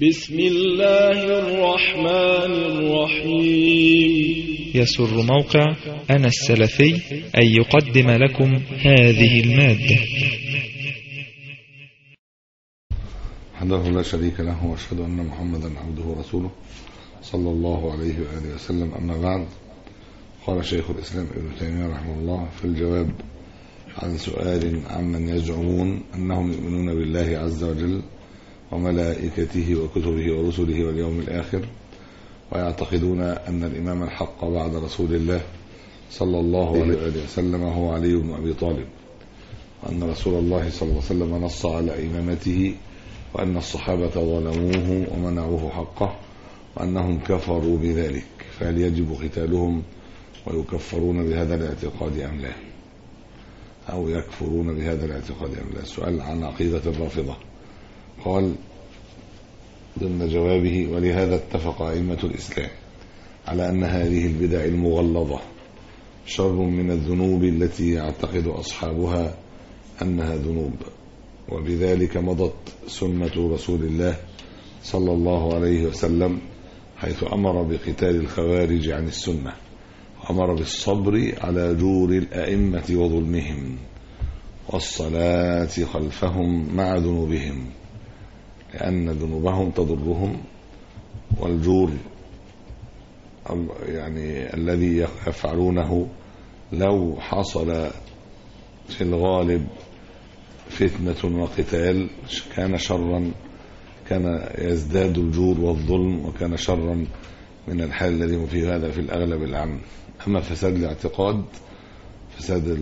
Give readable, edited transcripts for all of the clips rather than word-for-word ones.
بسم الله الرحمن الرحيم. يسر موقع أنا السلفي أن يقدم لكم هذه المادة. حمده لا شريك له، واشهد أن محمدا عبده ورسوله صلى الله عليه وآله وسلم. أما بعد، قال شيخ الإسلام ابن تيمية رحمه الله في الجواب عن سؤال عمن يزعمون أنهم يؤمنون بالله عز وجل وملائكته وكتبه ورسله واليوم الآخر، ويعتقدون أن الإمام الحق بعد رسول الله صلى الله عليه وآله وسلم هو علي بن أبي طالب، وأن رسول الله صلى الله عليه وسلم نص على إمامته، وأن الصحابة ظلموه ومنعوه حقه، وأنهم كفروا بذلك، فهل يجب قتالهم ويكفرون بهذا الاعتقاد أم لا، أو يكفرون بهذا الاعتقاد أم لا؟ السؤال عن عقيدة الرافضة. قال ضمن جوابه: ولهذا اتفق أئمة الإسلام على أن هذه البدع المغلظة شر من الذنوب التي يعتقد أصحابها أنها ذنوب، وبذلك مضت سنة رسول الله صلى الله عليه وسلم، حيث أمر بقتال الخوارج عن السنة، وأمر بالصبر على جور الأئمة وظلمهم، والصلاة خلفهم مع ذنوبهم، لأن ذنوبهم تضرهم، والجور يعني الذي يفعلونه لو حصل في الغالب فتنة وقتال كان شرا، كان يزداد الجور والظلم، وكان شرا من الحال الذي هم فيه، هذا في الأغلب العام. أما فساد الاعتقاد، فساد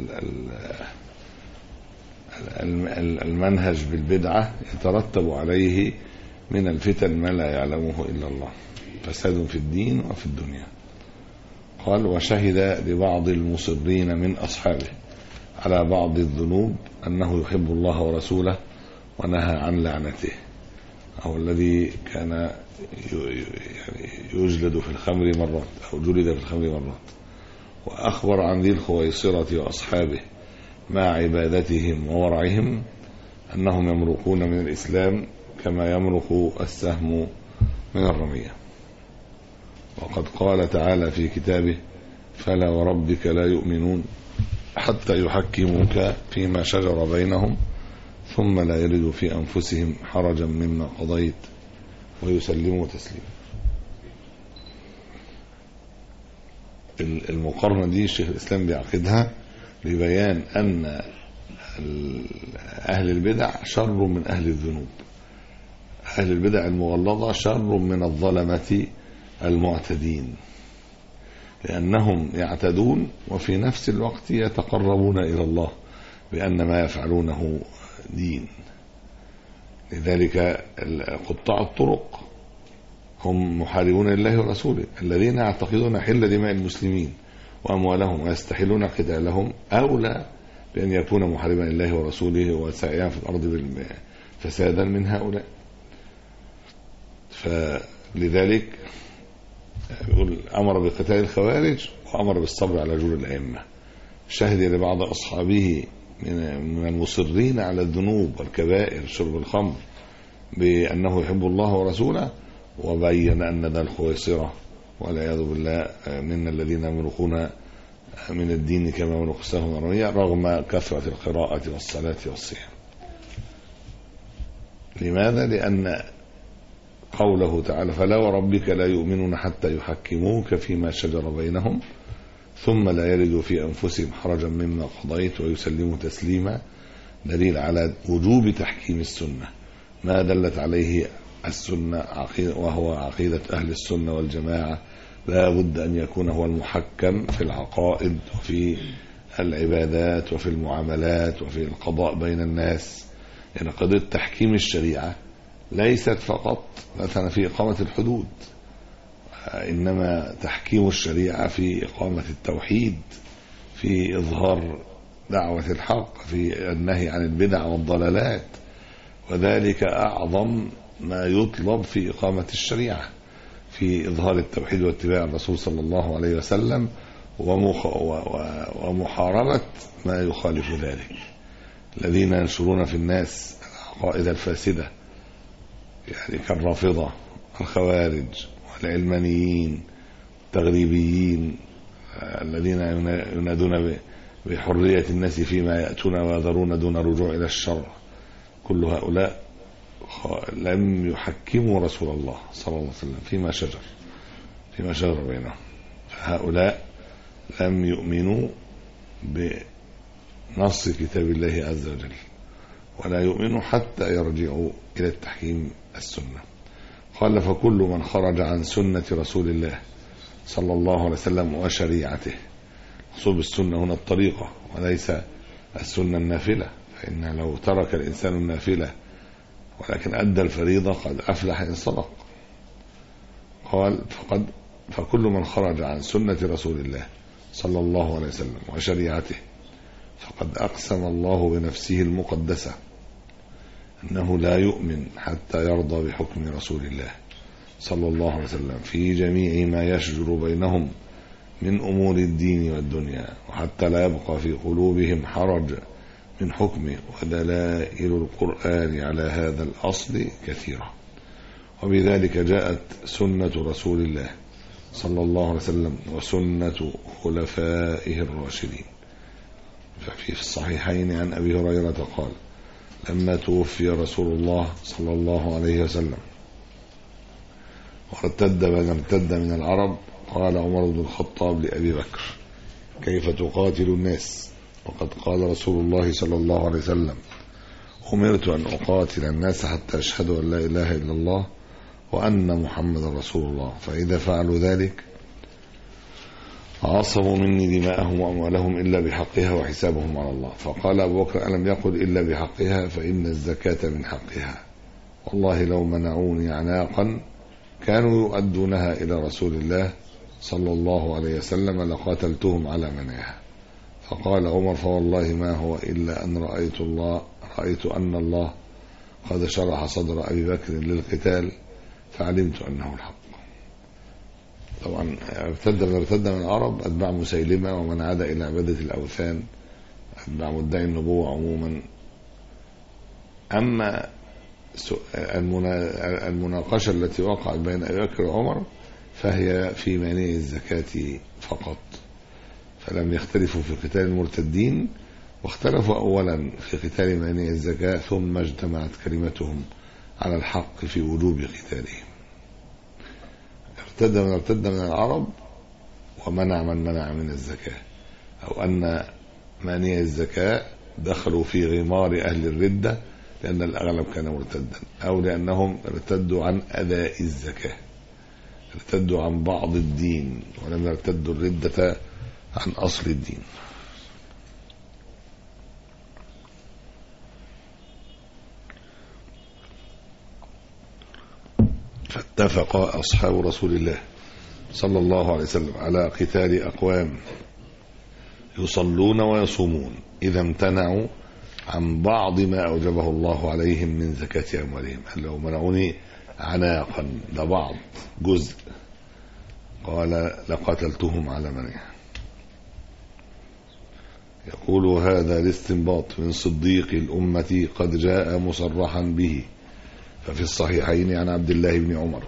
المنهج بالبدعة، يترتب عليه من الفتن ما لا يعلمه إلا الله، فساد في الدين وفي الدنيا. قال: وشهد لبعض المصرين من أصحابه على بعض الذنوب أنه يحب الله ورسوله ونهى عن لعنته، أو الذي كان يجلد في الخمر مرات، أو جلد في الخمر مرات. وأخبر عن ذي الخويصرة وأصحابه مع عبادتهم وورعهم أنهم يمرقون من الإسلام كما يمرق السهم من الرمية. وقد قال تعالى في كتابه: فلا وربك لا يؤمنون حتى يحكموك فيما شجر بينهم ثم لا يجدوا في أنفسهم حرجا مما قضيت ويسلموا تسليما. المقارنة دي الشيخ الإسلام بيعقدها لبيان أن أهل البدع شر من أهل الذنوب، أهل البدع المغلظة شر من الظلمة المعتدين، لأنهم يعتدون وفي نفس الوقت يتقربون إلى الله بأن ما يفعلونه دين. لذلك قطاع الطرق هم محاربون لله ورسوله، الذين يعتقدون حل دماء المسلمين وأموالهم ويستحلون قتالهم أولى بأن يكون محاربا لله ورسوله وسائعا في الأرض فسادا من هؤلاء. فلذلك يقول: أمر بقتال الخوارج وأمر بالصبر على جور الأئمة. شهد لبعض أصحابه من المصرين على الذنوب والكبائر شرب الخمر بأنه يحب الله ورسوله، وبين أن ذا الخويصرة والعياذ بالله من الذين يمرقون من الدين كما يمرق السهم من الرمية، رغم كثرة القراءة والصلاة والصيام. لماذا؟ لأن قوله تعالى: فلا وربك لا يؤمنون حتى يحكموك فيما شجر بينهم ثم لا يجدوا في أنفسهم حرجا مما قضيت ويسلموا تسليما، دليل على وجوب تحكيم السنة، ما دلت عليه السنة وهو عقيدة أهل السنة والجماعة. لا بد أن يكون هو المحكم في العقائد وفي العبادات وفي المعاملات وفي القضاء بين الناس. يعني قضية تحكيم الشريعة ليست فقط مثلا في إقامة الحدود، إنما تحكيم الشريعة في إقامة التوحيد، في إظهار دعوة الحق، في النهي عن البدع والضلالات، وذلك أعظم ما يطلب في إقامة الشريعة، في إظهار التوحيد واتباع الرسول صلى الله عليه وسلم ومحاربة ما يخالف ذلك. الذين ينشرون في الناس العقائد الفاسدة يعني كالرافضة الخوارج والعلمانيين التغريبيين الذين ينادون بحرية الناس فيما يأتون ويذرون دون رجوع إلى الشر. كل هؤلاء لم يحكموا رسول الله صلى الله عليه وسلم فيما شجر بينهم. هؤلاء لم يؤمنوا بنص كتاب الله عز وجل، ولا يؤمنوا حتى يرجعوا إلى التحكيم السنة. قال فكل من خرج عن سنة رسول الله صلى الله عليه وسلم وشريعته. مقصود بالسنة هنا الطريقة وليس السنة النافلة، فإن لو ترك الإنسان النافلة ولكن أدى الفريضة قد أفلح إن صدق. قال فكل من خرج عن سنة رسول الله صلى الله عليه وسلم وشريعته فقد أقسم الله بنفسه المقدسة أنه لا يؤمن حتى يرضى بحكم رسول الله صلى الله عليه وسلم في جميع ما يشجر بينهم من أمور الدين والدنيا، وحتى لا يبقى في قلوبهم حرج من حكمه. ودلائل القرآن على هذا الأصل كثيرة، وبذلك جاءت سنة رسول الله صلى الله عليه وسلم وسنة خلفائه الراشدين. ففي الصحيحين عن أبي هريرة قال لما توفي رسول الله صلى الله عليه وسلم وارتد من ارتد من العرب، قال عمر بن الخطاب لأبي بكر كيف تقاتل الناس وقد قال رسول الله صلى الله عليه وسلم أمرت أن أقاتل الناس حتى يشهدوا أن لا إله إلا الله وأن محمد رسول الله، فإذا فعلوا ذلك عصموا مني دماءهم وأموالهم إلا بحقها وحسابهم على الله. فقال أبو بكر ألم يقل إلا بحقها فإن الزكاة من حقها، والله لو منعوني عناقا كانوا يؤدونها إلى رسول الله صلى الله عليه وسلم لقاتلتهم على منعها. فقال عمر فوالله ما هو إلا أن رأيت أن الله قد شرح صدر أبي بكر للقتال فعلمت أنه الحق. طبعا ارتد من العرب أتباع مسيلمة ومن عاد إلى عبادة الأوثان، أتباع مدعي النبوة عموما. أما المناقشة التي وقعت بين أبي بكر وعمر فهي في مانع الزكاة فقط، فلم يختلفوا في قتال المرتدين، واختلفوا أولا في قتال مانع الزكاة ثم اجتمعت كلمتهم على الحق في وجوب قتالهم. ارتد من العرب ومنع من منع من الزكاة، أو أن مانع الزكاة دخلوا في غمار أهل الردة لأن الأغلب كان مرتدا، أو لأنهم ارتدوا عن أداء الزكاة، ارتدوا عن بعض الدين ولم يرتدوا الردة عن أصل الدين. فاتفق أصحاب رسول الله صلى الله عليه وسلم على قتال أقوام يصلون ويصومون إذا امتنعوا عن بعض ما أوجبه الله عليهم من زكاة أموالهم. لو منعوني عناقا ده بعض جزء، قال لقتلتهم على منعها. يقول هذا الاستنباط من صديق الأمة قد جاء مصرحا به، ففي الصحيحين عن عبد الله بن عمر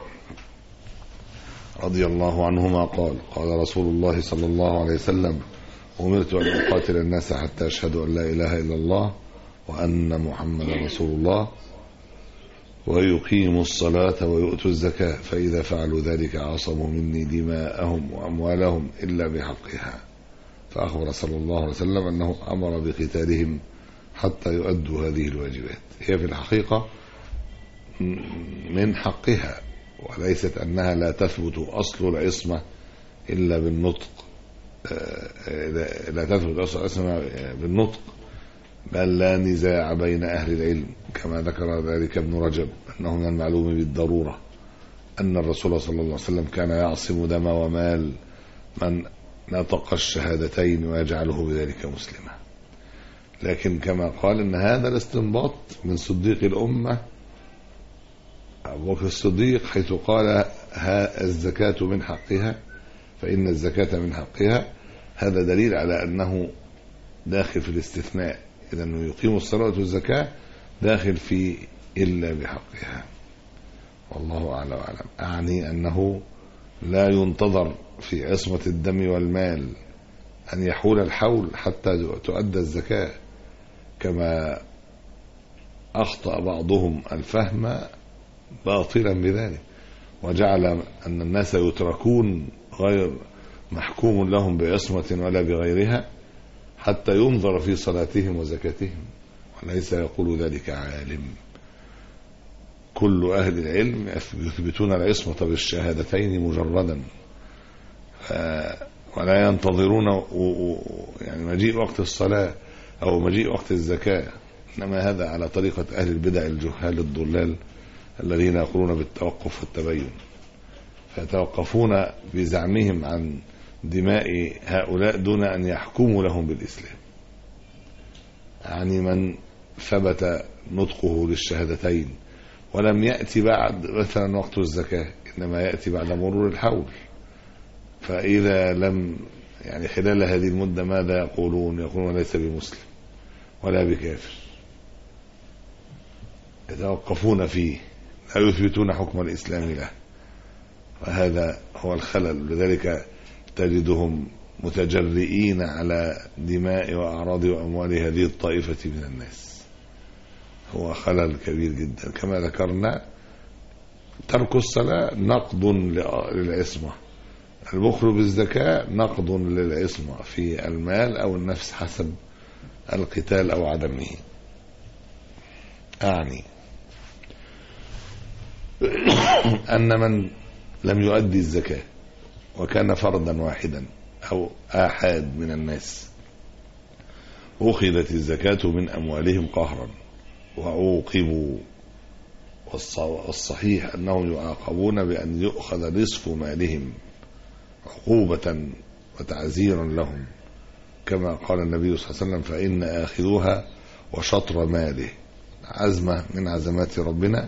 رضي الله عنهما قال قال رسول الله صلى الله عليه وسلم أمرت أن أقاتل الناس حتى يشهدوا أن لا إله إلا الله وأن محمد رسول الله ويقيموا الصلاة ويؤتوا الزكاة، فإذا فعلوا ذلك عصموا مني دماءهم وأموالهم إلا بحقها. فأخبر صلى الله عليه وسلم أنه أمر بقتالهم حتى يؤدوا هذه الواجبات. هي في الحقيقة من حقها، وليست أنها لا تثبت أصل العصمة إلا بالنطق، لا تثبت أصل العصمة بالنطق، بل لا نزاع بين أهل العلم كما ذكر ذلك ابن رجب أنه من المعلوم بالضرورة أن الرسول صلى الله عليه وسلم كان يعصم دم ومال من نطق الشهادتين ويجعله بذلك مسلما. لكن كما قال إن هذا الاستنباط من صديق الأمة أبو بكر الصديق حيث قال الزكاة من حقها فإن الزكاة من حقها، هذا دليل على أنه داخل في الاستثناء، إذا أنه يقيم الصلاة والزكاة داخل في إلا بحقها. والله أعلى وأعلم. أعني أنه لا ينتظر في عصمة الدم والمال أن يحول الحول حتى تؤدى الزكاة، كما أخطأ بعضهم الفهم باطلا بذلك، وجعل أن الناس يتركون غير محكوم لهم بعصمة ولا بغيرها حتى ينظر في صلاتهم وزكاتهم، وليس يقول ذلك عالم. كل أهل العلم يثبتون العصمة بالشهادتين مجردا، ولا ينتظرون يعني مجيء وقت الصلاة أو مجيء وقت الزكاة، إنما هذا على طريقة أهل البدع الجهال الضلال الذين يقولون بالتوقف والتبين، فيتوقفون بزعمهم عن دماء هؤلاء دون أن يحكموا لهم بالإسلام. يعني من ثبت نطقه للشهادتين ولم يأتي بعد مثلا وقت الزكاة، إنما يأتي بعد مرور الحول، فإذا لم يعني خلال هذه المدة ماذا يقولون ليس بمسلم ولا بكافر، يتوقفون فيه، لا يثبتون حكم الإسلام له، وهذا هو الخلل. لذلك تجدهم متجرئين على دماء وأعراض وأموال هذه الطائفة من الناس، هو خلل كبير جدا. كما ذكرنا ترك الصلاة نقض للعصمة، البخل بالزكاة نقض للعصمة في المال أو النفس حسب القتال أو عدمه. أعني أن من لم يؤدي الزكاة وكان فردا واحدا أو آحاد من الناس أخذت الزكاة من أموالهم قهرا وعوقبوا، والصحيح أنهم يعاقبون بأن يؤخذ نصف مالهم عقوبة وتعزيرا لهم، كما قال النبي صلى الله عليه وسلم: فإن آخذوها وشطر ماله، عزمة من عزمات ربنا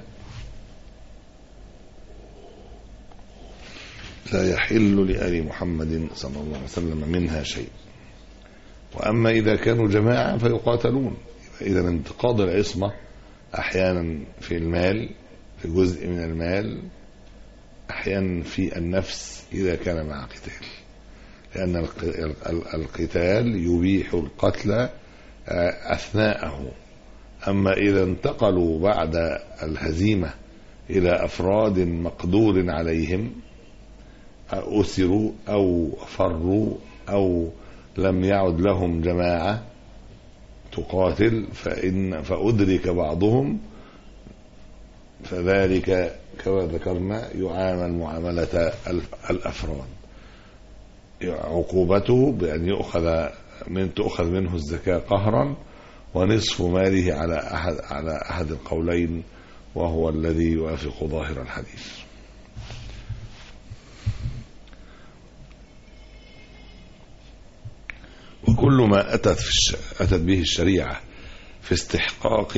لا يحل لآل محمد صلى الله عليه وسلم منها شيء. وأما إذا كانوا جماعة فيقاتلون. إذا انتقاض العصمة أحيانا في المال، في جزء من المال، أحيانا في النفس إذا كان مع قتال، لأن القتال يبيح القتل أثناءه. أما إذا انتقلوا بعد الهزيمة إلى أفراد مقدور عليهم، أسروا أو فروا أو لم يعد لهم جماعة تقاتل فأدرك بعضهم، فذلك كما ذكرنا يعامل معاملة الأفراد، عقوبته بأن تؤخذ منه الزكاة قهرا ونصف ماله على أحد القولين، وهو الذي يوافق ظاهر الحديث. وكل ما أتت به الشريعة في استحقاق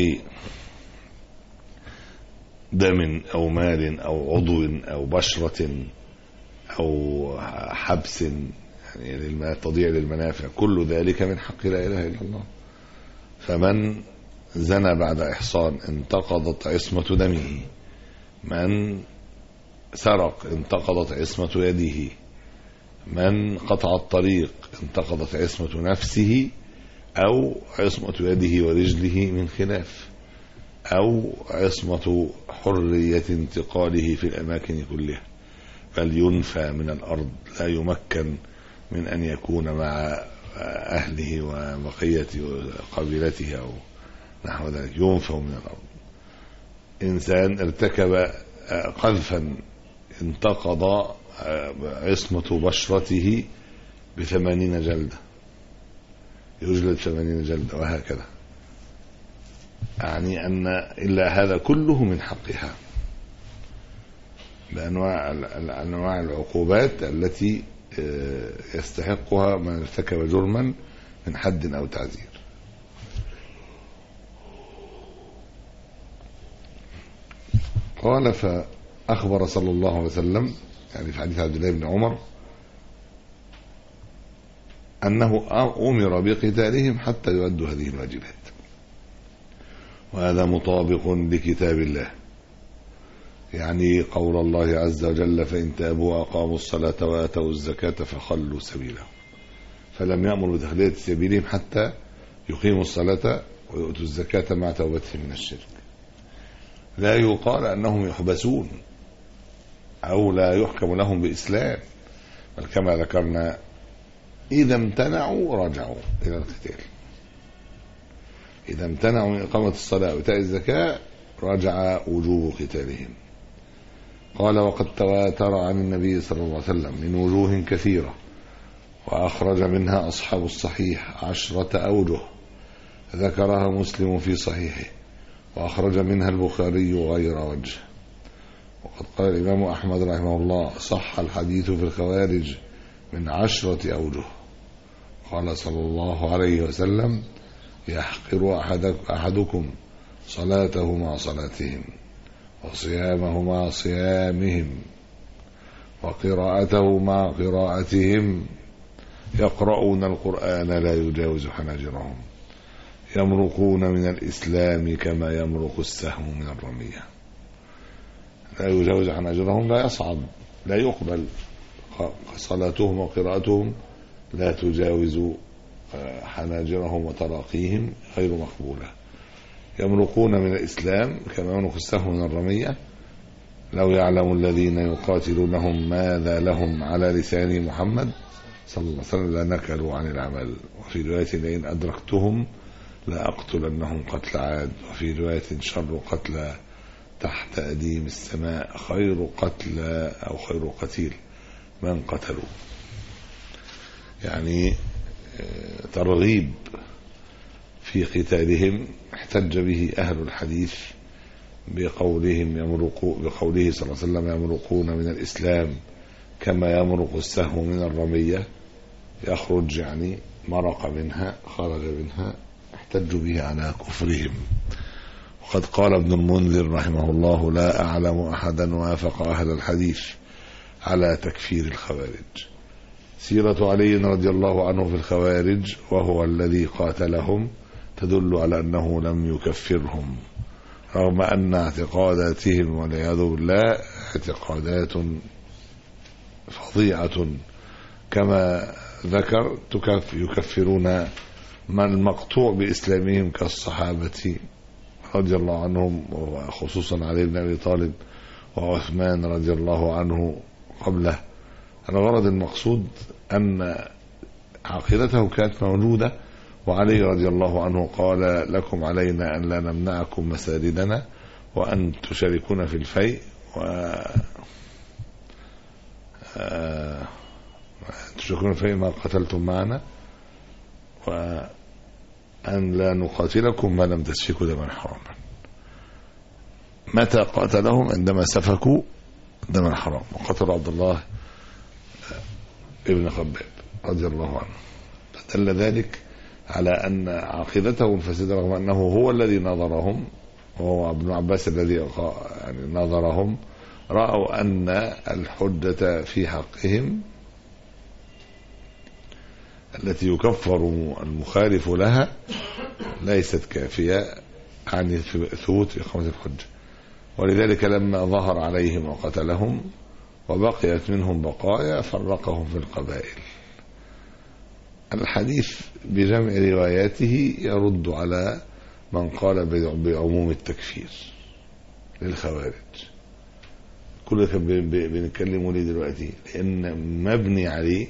دم أو مال أو عضو أو بشرة أو حبس، يعني تضيع للمنافع، كل ذلك من حق لا إله إلا الله. فمن زنى بعد إحصان انتقضت عصمة دمه، من سرق انتقضت عصمة يده، من قطع الطريق انتقضت عصمة نفسه أو عصمة يده ورجله من خلاف، أو عصمة حرية انتقاله في الأماكن كلها، بل ينفى من الأرض، لا يمكن من أن يكون مع أهله وبقية قبيلته أو نحو ذلك، ينفى من الأرض. إنسان ارتكب قذفا انتقض عصمة بشرته ب80 جلدة، يجلد 80 جلدة، وهكذا. يعني أن إلا هذا كله من حقها بأنواع العقوبات التي يستحقها من ارتكب جرما من حد أو تعزير. قال: فأخبر صلى الله عليه وسلم، يعني في حديث عبد الله بن عمر، أنه أمر بقتالهم حتى يؤدوا هذه الواجبات، وهذا مطابق لكتاب الله. يعني قول الله عز وجل فإن تابوا وأقاموا الصلاة وآتوا الزكاة فخلوا سبيلهم، فلم يأمر بتخلية سبيلهم حتى يقيموا الصلاة ويؤتوا الزكاة مع توبتهم من الشرك. لا يقال أنهم يحبسون أو لا يحكم لهم بإسلام، بل كما ذكرنا إذا امتنعوا رجعوا إلى القتال. إذا امتنعوا من إقامة الصلاة وإيتاء الزكاة رجع وجوب قتالهم. قال وقد تواتر عن النبي صلى الله عليه وسلم من وجوه كثيرة، وأخرج منها أصحاب الصحيح 10 أوجه ذكرها مسلم في صحيحه، وأخرج منها البخاري غير وجه. وقد قال الإمام أحمد رحمه الله صح الحديث في الخوارج من 10 أوجه. قال صلى الله عليه وسلم يحقر أحدكم صلاته مع صلاتهم، وصيامه مع صيامهم، وقراءته مع قراءتهم، يقرؤون القرآن لا يجاوز حناجرهم، يمرقون من الإسلام كما يمرق السهم من الرمية. لا يجاوز حناجرهم، لا يصعد، لا يقبل صلاتهم وقراءتهم، لا تجاوز حناجرهم وتراقيهم، غير مقبولة. يمرقون من الإسلام كما يمرق السهم من الرمية. لو يعلم الذين يقاتلونهم ماذا لهم على لسان محمد صلى الله عليه وسلم لنكلوا عن العمل. وفي رواية لئن أدركتهم لأقتلنهم قتل عاد. وفي رواية شر قتلى تحت أديم السماء خير قتلى أو خير قتيل من قتلوا. يعني ترغيب في قتالهم احتج به أهل الحديث بقوله صلى الله عليه وسلم يمرقون من الإسلام كما يمرق السهم من الرمية، يخرج يعني مرق منها، خرج منها، احتجوا به على كفرهم. وقد قال ابن المنذر رحمه الله لا أعلم أحدا وافق أهل الحديث على تكفير الخوارج. سيرة علي رضي الله عنه في الخوارج وهو الذي قاتلهم تدل على أنه لم يكفرهم، رغم أن اعتقاداتهم والعياذ بالله اعتقادات فظيعة كما ذكر يكفرون من المقطوع بإسلامهم كالصحابة رضي الله عنهم، وخصوصا علي بن أبي طالب وعثمان رضي الله عنه قبله. الغرض المقصود أن عقيدته كانت موجودة، وعلي رضي الله عنه قال لكم علينا أن لا نمنعكم مساجدنا وأن تشاركون في الفيء تشاركون في ما قتلتم معنا، وأن لا نقاتلكم ما لم تسفكوا دما حراما. متى قاتلهم؟ عندما سفكوا دما حرام، وقتل عبد الله ابن خباب رضي الله عنه. فدل ذلك على أن عقيدته فاسدة، رغم أنه هو الذي نظرهم، وهو ابن عباس الذي يعني نظرهم، رأوا أن الحجة في حقهم التي يكفر المخالف لها ليست كافية عن ثبوت إقامة الحجة. ولذلك لما ظهر عليهم وقتلهم وبقيت منهم بقايا فرقهم في القبائل. الحديث بجمع رواياته يرد على من قال بعموم التكفير للخوارج. كل ده بنتكلموا ليه دلوقتي؟ لأن مبني عليه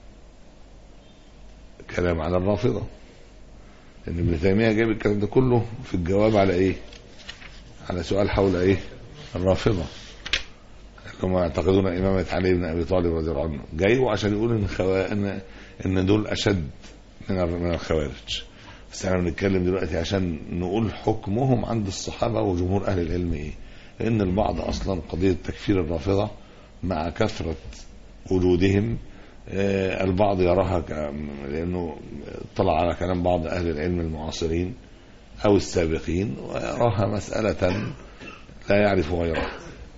كلام على الرافضة، لأن ابن تيمية جاب الكلام ده كله في الجواب على إيه؟ على سؤال حول إيه؟ الرافضة هم يعتقدون إمامة علي بن أبي طالب رضي الله عنه، جايبوا عشان يقولوا إن دول أشد من الخوارج. بس احنا بنتكلم دلوقتي عشان نقول حكمهم عند الصحابة وجمهور أهل العلم إيه. لأن البعض أصلا قضية تكفير الرافضة مع كثرة وجودهم البعض يراها لأنه طلع على كلام بعض أهل العلم المعاصرين أو السابقين، ويراها مسألة لا يعرف غيرها،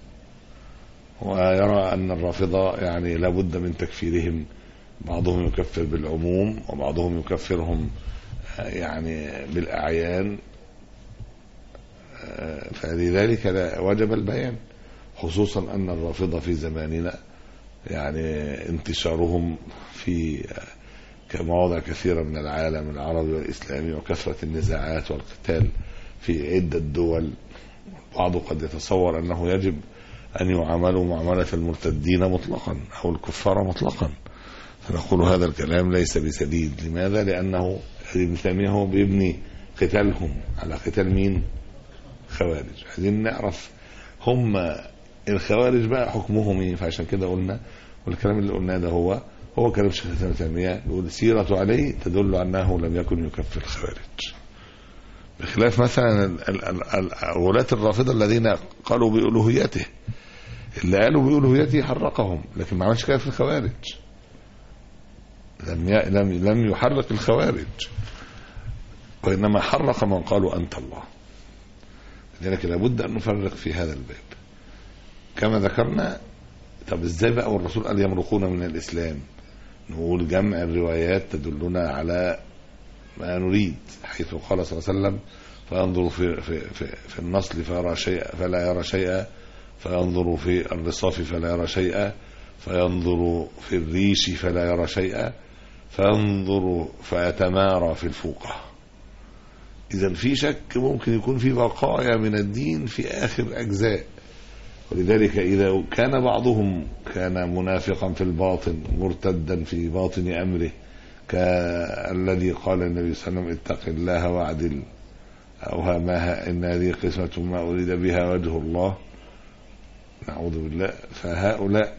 ويرى أن الرافضة يعني لابد من تكفيرهم. بعضهم يكفر بالعموم وبعضهم يكفرهم يعني بالأعيان، فلذلك وجب البيان. خصوصا أن الرافضة في زماننا يعني انتشارهم في كمواضع كثيرة من العالم العربي والإسلامي، وكثرة النزاعات والقتال في عدة دول. بعض قد يتصور أنه يجب أن يعاملوا معاملة المرتدين مطلقا أو الكفار مطلقا، فنقول هذا الكلام ليس بسديد. لماذا؟ لأنه ابن تيمية هو بيبني قتالهم على قتال مين؟ خوارج. عايزين نعرف هم الخوارج بقى حكمهم ايه. فعشان كده قلنا، والكلام اللي قلناه ده هو كلام شيخ الإسلام ابن تيمية، يقول سيرة عليه تدل أنه لم يكن يكفر الخوارج، بخلاف مثلا ولاة الرافضة الذين قالوا بألوهيته. اللي قالوا بألوهيته حرقهم، لكن ما عملش كده في الخوارج. لم يحرق الخوارج، وإنما حرق من قالوا أنت الله. لذلك لابد أن نفرق في هذا الباب كما ذكرنا. طب ازاي بقى والرسول قال يمرقون من الإسلام؟ نقول جمع الروايات تدلنا على ما نريد، حيث قال صلى الله عليه وسلم فينظر في النصل فلا يرى شيئا، فينظر في الرصاف فلا يرى شيئا، فينظر في الريش فلا يرى شيئا، فينظر فيتمارى في الفوقة. إذن في شك ممكن يكون في بقايا من الدين في آخر أجزاء. ولذلك إذا كان بعضهم كان منافقا في الباطن مرتدا في باطن أمره، كالذي قال النبي صلى الله عليه وسلم اتق الله واعدل، أو إن هذه قسمة ما أريد بها وجه الله، نعوذ بالله. فهؤلاء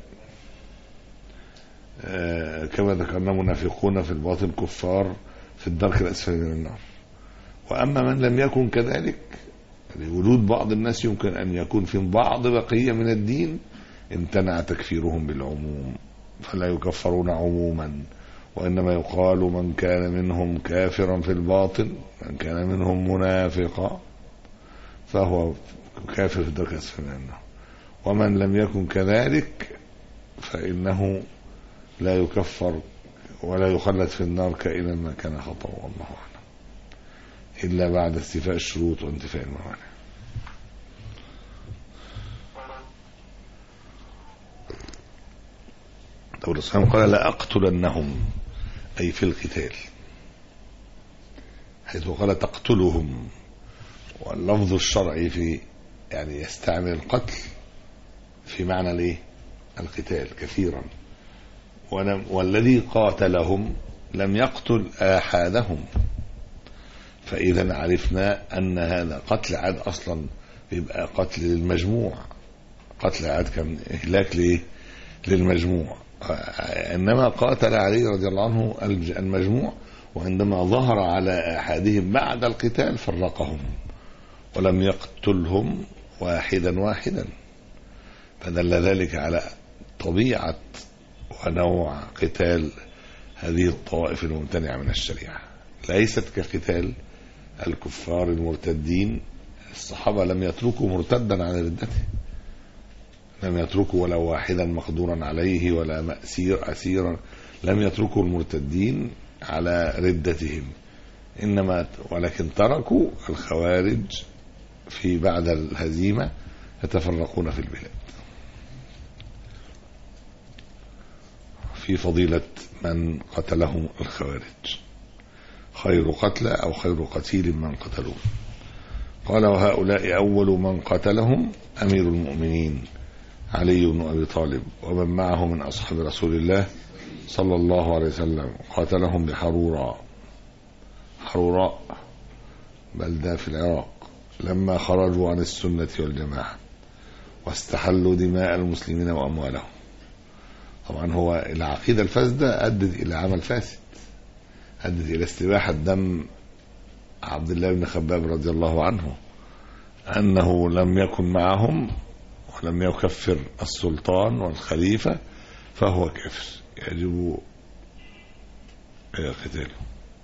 كما ذكرنا منافقون في الباطن كفار في الدرك الأسفل من النار. وأما من لم يكن كذلك، لوجود بعض الناس يمكن أن يكون في بعض بقية من الدين امتنع تكفيرهم بالعموم، فلا يكفرون عموما، وإنما يقال من كان منهم كافرا في الباطن، من كان منهم منافقا فهو كافر في الدرك الأسفل من النار. ومن لم يكن كذلك فإنه لا يكفر ولا يخلد في النار كائنا ما كان خطأ، والله أعلم، إلا بعد استيفاء الشروط وانتفاء الموانع. طب الرسول قال لا أقتلنهم، أي في القتال، حيث قال تقتلهم. واللفظ الشرعي في يعني يستعمل القتل في معنى الايه؟ القتال كثيرا. والذي قاتلهم لم يقتل آحادهم، فإذا عرفنا أن هذا قتل عاد أصلا بيبقى قتل للمجموع. قتل عاد كان إهلاك للمجموع، إنما قاتل علي رضي الله عنه المجموع، وعندما ظهر على أحدهم بعد القتال فرقهم ولم يقتلهم واحدا واحدا، فدل ذلك على طبيعة ونوع قتال هذه الطوائف الممتنعة من الشريعة، ليست كقتال الكفار المرتدين. الصحابة لم يتركوا مرتدا عن ردته، لم يتركوا ولا واحدا مقدورا عليه ولا أسيرا، لم يتركوا المرتدين على ردتهم، ولكن تركوا الخوارج في بعد الهزيمة يتفرقون في البلاد. في فضيلة من قتلهم الخوارج، خير قتل أو خير قتيل من قتلوه. قال وهؤلاء أول من قتلهم أمير المؤمنين علي بن أبي طالب ومن معه من أصحاب رسول الله صلى الله عليه وسلم، قاتلهم بحروراء. حروراء بلدة في العراق، لما خرجوا عن السنة والجماعة واستحلوا دماء المسلمين وأموالهم. طبعا هو العقيدة الفاسدة أدت إلى عمل فاسد، أدت إلى استباحة دم عبد الله بن خباب رضي الله عنه، أنه لم يكن معهم ولم يكفر السلطان والخليفة فهو كافر، يجب قتاله.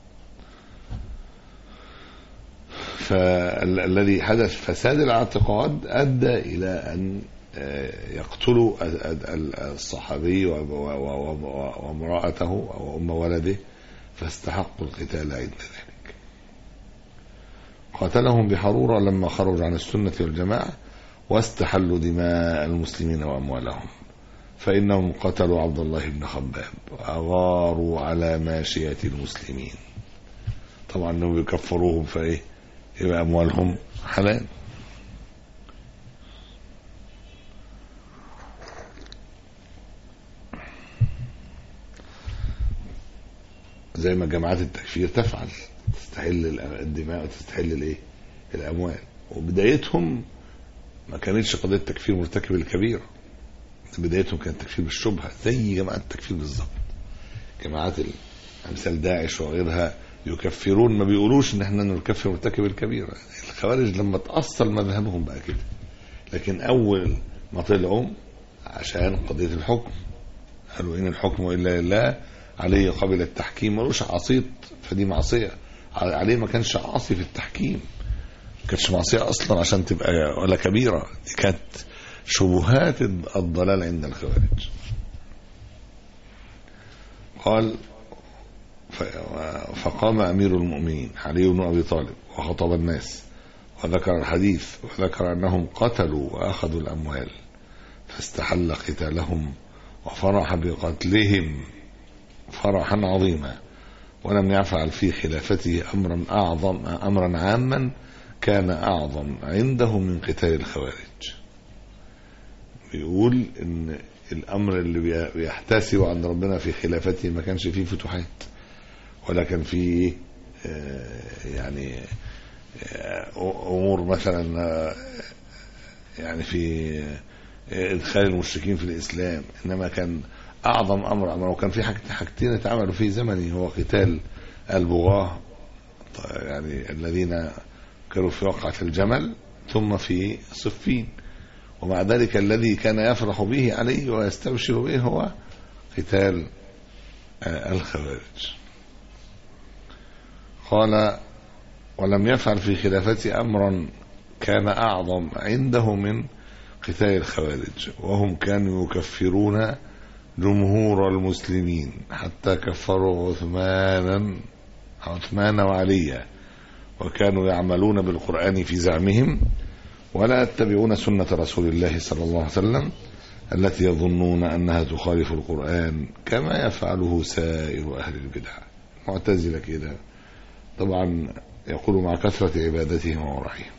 فالذي حدث فساد الاعتقاد أدى إلى أن يقتلوا الصحابي وامرأته أو أم ولده، فاستحقوا القتال عند ذلك. قاتلهم بحرورة لما خرجوا عن السنة والجماعة واستحلوا دماء المسلمين وأموالهم، فإنهم قتلوا عبد الله بن خباب وأغاروا على ماشية المسلمين. طبعا انهم يكفروهم فايه يبقى اموالهم حلال. زي ما جماعات التكفير تفعل، تستحل الدماء وتستحل الايه الاموال. وبدايتهم ما كانتش قضيه تكفير مرتكب الكبيره، بدايتهم كانت تكفير بالشبهه زي جماعات التكفير بالظبط. جماعات امثال داعش وغيرها يكفرون، ما بيقولوش ان احنا نكفر مرتكب الكبيره. الخوارج لما تأصل مذهبهم بقى كده، لكن اول ما طلعوا عشان قضيه الحكم قالوا ان الحكم الا لله، عليه قبل التحكيم، ملوش عصيت فدي معصيه، عليه ما كانش عاصي في التحكيم، ما كانتش معصيه اصلا عشان تبقى ولا كبيره، دي كانت شبهات الضلال عند الخوارج. قال فقام أمير المؤمنين علي بن أبي طالب وخطب الناس وذكر الحديث، وذكر أنهم قتلوا وأخذوا الأموال، فاستحل قتالهم وفرح بقتلهم فرحا عظيما، ولم يفعل في خلافته أمرا عاما كان أعظم عنده من قتال الخوارج. بيقول إن الأمر اللي بيحتسب عند ربنا في خلافته ما كانش فيه فتوحات، ولا كان فيه يعني أمور مثلا يعني في إدخال المشركين في الإسلام، إنما كان أعظم أمر وكان في حاجتين اتعملوا في زمنه، هو قتال البغاة يعني الذين كانوا في وقعة الجمل ثم في صفين، ومع ذلك الذي كان يفرح به عليه ويستبشر به هو قتال الخوارج. قال ولم يفعل في خلافته أمرا كان أعظم عنده من قتال الخوارج، وهم كانوا يكفرون جمهور المسلمين حتى كفروا عثمان وعليا، وكانوا يعملون بالقرآن في زعمهم ولا يتبعون سنة رسول الله صلى الله عليه وسلم التي يظنون أنها تخالف القرآن كما يفعله سائر أهل البدع. معتزلة كده طبعا يقول مع كثرة عبادتهم وورعهم.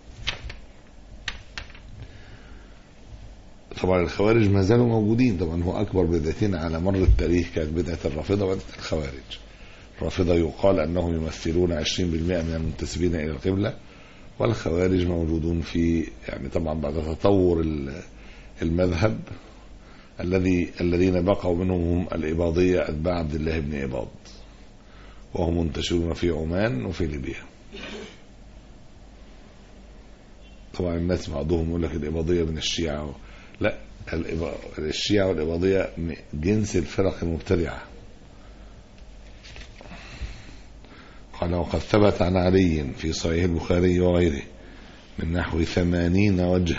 طبعا الخوارج ما زالوا موجودين، طبعا هو أكبر بدعتين على مر التاريخ كانت بدعة الرافضة وبدعة الخوارج. الرافضة يقال أنهم يمثلون 20% من المنتسبين إلى القبلة، والخوارج موجودون في يعني طبعا بعد تطور المذهب الذين بقوا منهم هم الإباضية أتباع عبد الله بن إباض، وهم منتشرون في عمان وفي ليبيا. طبعا الناس بعضهم يقول لك الإباضية من الشيعة، لا، الشيعة والإباضية جنس الفرق المبتدعة. قال وقد ثبت عن علي في صحيح البخاري وغيره من نحو 80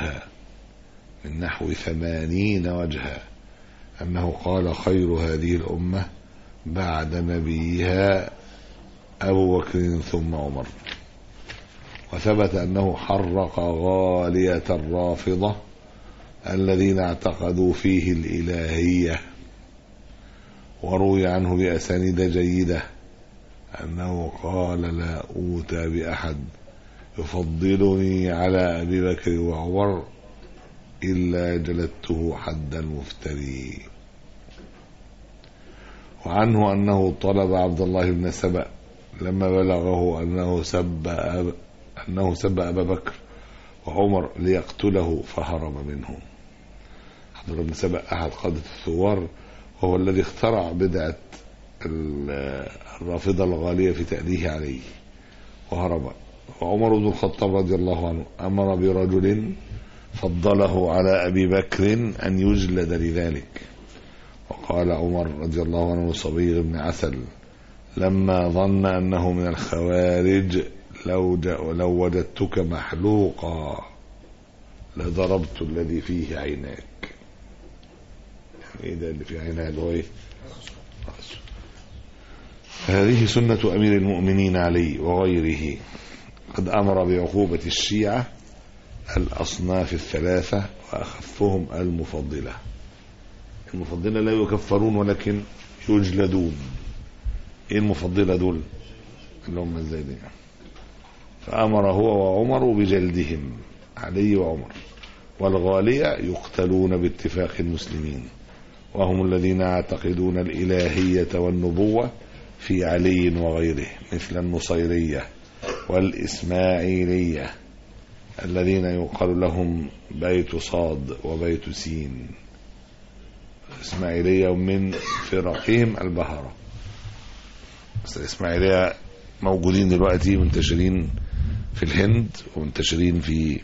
وجها أنه قال خير هذه الأمة بعد نبيها أبو بكر ثم عمر. وثبت أنه حرق غالية الرافضة الذين اعتقدوا فيه الإلهية، وروي عنه بأسانيد جيدة أنه قال لا أوتى بأحد يفضلني على أبي بكر وعمر إلا جلدته حد المفتري. وعنه أنه طلب عبد الله بن سبأ لما بلغه أنه سب أبا بكر وعمر ليقتله فهرب منه. عبد الله بن سبأ أحد قادة الثوار، وهو الذي اخترع بدعة الرافضة الغالية في تأديه عليه وهرب. وعمر بن الخطاب رضي الله عنه أمر برجل فضله على أبي بكر أن يجلد لذلك. وقال عمر رضي الله عنه صبيغ بن عسل لما ظن أنه من الخوارج لو وجدتك محلوقا لضربت الذي فيه عيناك. يعني ايه ده اللي فيه عيناك؟ اللي هو ايه؟ هذه سنة أمير المؤمنين علي وغيره، قد أمر بعقوبة الشيعة الأصناف الثلاثة وأخفهم المفضلة. المفضلة لا يكفرون ولكن يجلدون. ايه المفضلة دول اللي هم الزيدين؟ فأمر هو وعمر بجلدهم، علي وعمر. والغالية يقتلون باتفاق المسلمين، وهم الذين يعتقدون الإلهية والنبوة في علي وغيره، مثل النصيرية والإسماعيلية الذين يقال لهم بيت صاد وبيت سين. إسماعيلية من فرقهم البهرة. بس الإسماعيلية موجودين دلوقتي، منتشرين في الهند ومنتشرين في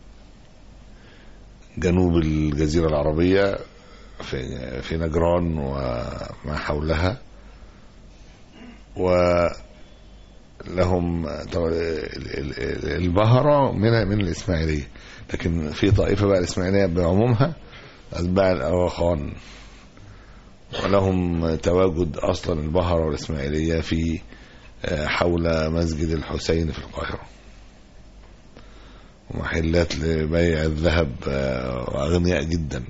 جنوب الجزيرة العربية في نجران وما حولها، ولهم البهرة من الإسماعيلية. لكن في طائفة بقى الإسماعيلية بعمومها أتباع الأواخان، ولهم تواجد أصلا البهرة والإسماعيلية في حول مسجد الحسين في القاهرة، ومحلات لبيع الذهب، وأغنياء جدا،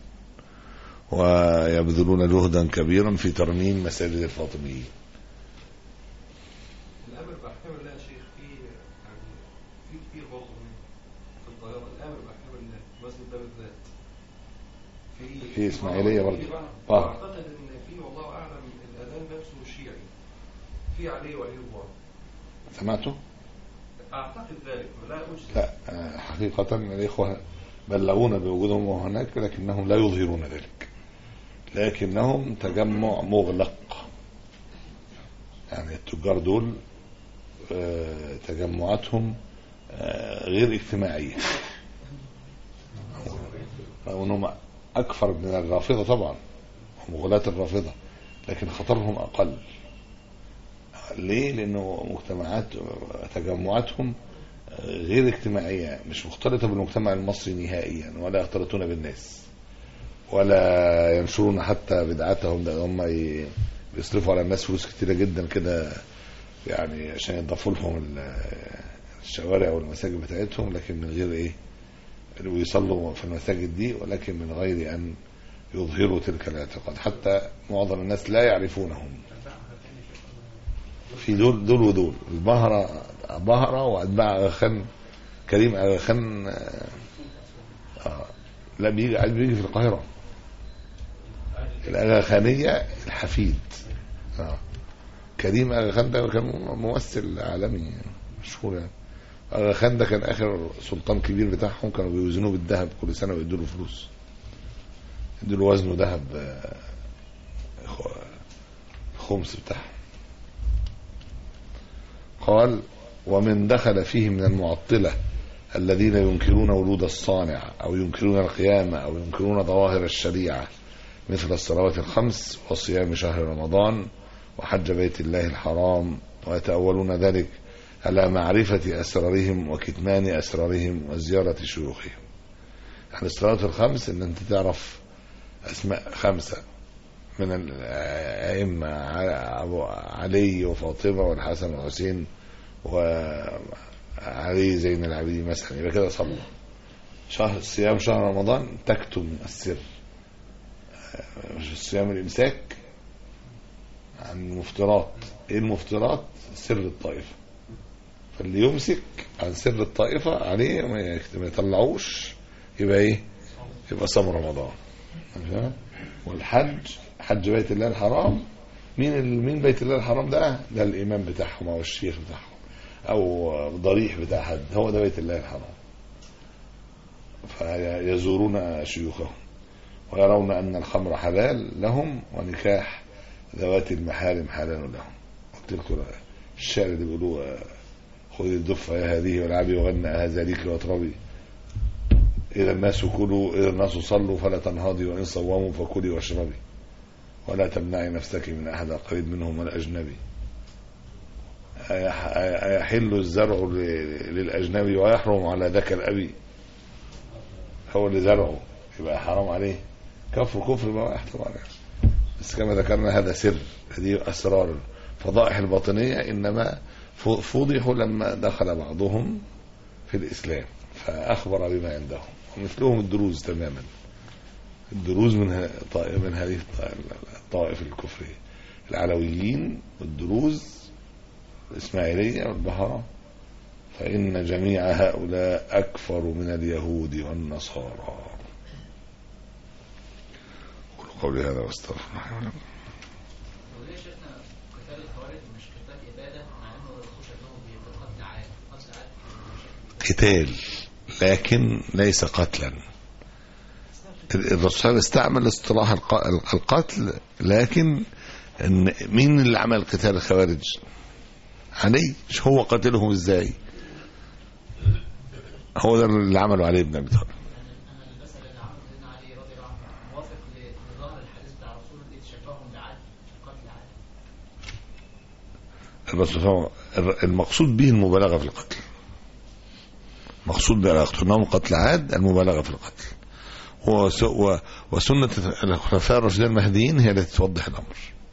ويبذلون جهدا كبيرا في ترميم مساجد الفاطميين. الأمر بأحكام الله يا شيخ في كتير برضه في القاهرة. الأمر بأحكام الله مسجد ده بالذات في إسماعيلية برضه. أعتقد إن في والله أعلم الأذان نفسه شيعي في عليه وعليه الله. سمعته؟ أعتقد ذلك ولا أجزم. لا، حقيقة الإخوة بلغونا بوجودهم هناك، لكنهم لا يظهرون ذلك، لكنهم تجمع مغلق. يعني التجار دول تجمعاتهم غير اجتماعية، وانهم أكثر من الرافضة طبعا، هم غلاة الرافضة، لكن خطرهم أقل. ليه؟ لأنه تجمعاتهم غير اجتماعية، مش مختلطة بالمجتمع المصري نهائيا، ولا يختلطون بالناس، ولا ينشرون حتى بدعاتهم. ده هم بيصرفوا على الناس فلوس كتيرة جدا كده، يعني عشان يضافوا لهم الشوارع والمساجد بتاعتهم، لكن من غير ايه، ويصلوا في المساجد دي، ولكن من غير ان يظهروا تلك الاعتقاد. حتى معظم الناس لا يعرفونهم. في دول ودول، البهرة وأتباع أغا خان، كريم أغا خان. لا، بيجي في القاهرة. الأغا خانية الحفيد. كريم أغا خان ده كان ممثل عالمي مشهور يعني. أغا خان ده كان آخر سلطان كبير بتاعهم، كانوا بيوزنوه بالذهب كل سنة ويدوا له فلوس، يدوا له وزنه ذهب خمس بتاعهم. قال: ومن دخل فيه من المعطلة الذين ينكرون ولود الصانع، أو ينكرون القيامة، أو ينكرون ظواهر الشريعة، مثل الصلوات الخمس وصيام شهر رمضان وحج بيت الله الحرام، ويتأولون ذلك على معرفة أسرارهم وكتمان أسرارهم وزيارة شيوخهم. يعني الصلوات الخمس إن أنت تعرف أسماء 5 من الأئمة، أبو علي وفاطمة والحسن والحسين وعلي زين العابدين مثلا، يبقى كده صلى. صيام شهر رمضان تكتم السر، مش صيام الإمساك عن المفترات. ايه المفترات؟ سر الطائفة. فاللي يمسك عن سر الطائفة عليه ما يطلعوش، يبقى ايه؟ يبقى صام رمضان. والحج، حج بيت الله الحرام. مين بيت الله الحرام ده الإمام بتاعهم أو الشيخ بتاعهم أو ضريح بتاع حد، هو ده بيت الله الحرام. فيزورون شيوخهم ويرون أن الخمر حلال لهم، ونكاح ذوات المحارم حلال لهم. قلت لكم الشعر اللي بيقولوه: خذي الدفة يا هذه والعبي وغنى هذا ليك واطربي، إذا الناس كلوا، إذا الناس صلوا فلا تنهضي، وإن صوموا فكلي واشربي، ولا تمنعي نفسك من أحد قريب منهم ولا أجنبي. أيحل الزرع للأجنبي ويحرم على ذاك الأبي؟ هو اللي زرعه يبقى حرام عليه. كفر ما يحرم عليه. بس كما ذكرنا هذا سر، هذه أسرار فضائح الباطنية إنما فضحوا لما دخل بعضهم في الإسلام، فأخبر بما عندهم. ومثلهم الدروز تماما، الدروز من هذه الطوائف الكفرية، العلويين والدروز الإسماعيلية والبهرة، فإن جميع هؤلاء أكفر من اليهود والنصارى. قولي هذا واستغفر الله. وليه شفنا قتال الخوارج مش قتال إبادة مع إنه الخوش أنهم بيقتل عاد قتال، لكن ليس قتلا. الرسول استعمل اصطلاح القتل، لكن مين اللي عمل قتال الخوارج؟ علي. مش هو قتلهم ازاي؟ هو ده اللي عمله علي بن ابي طالب. الرسول المقصود به المبالغة في القتل، مقصود بأنهم قتل عاد المبالغة في القتل، وسنة الخلفاء الراشدين المهديين هي التي توضح الأمر.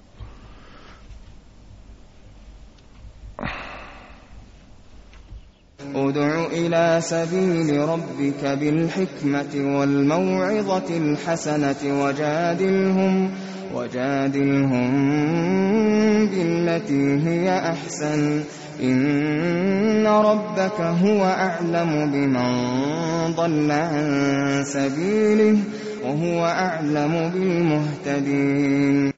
ادع إلى سبيل ربك بالحكمة والموعظة الحسنة وجادلهم بالتي هي أحسن إن ربك هو أعلم بمن ضل عن سبيله وهو أعلم بالمهتدين.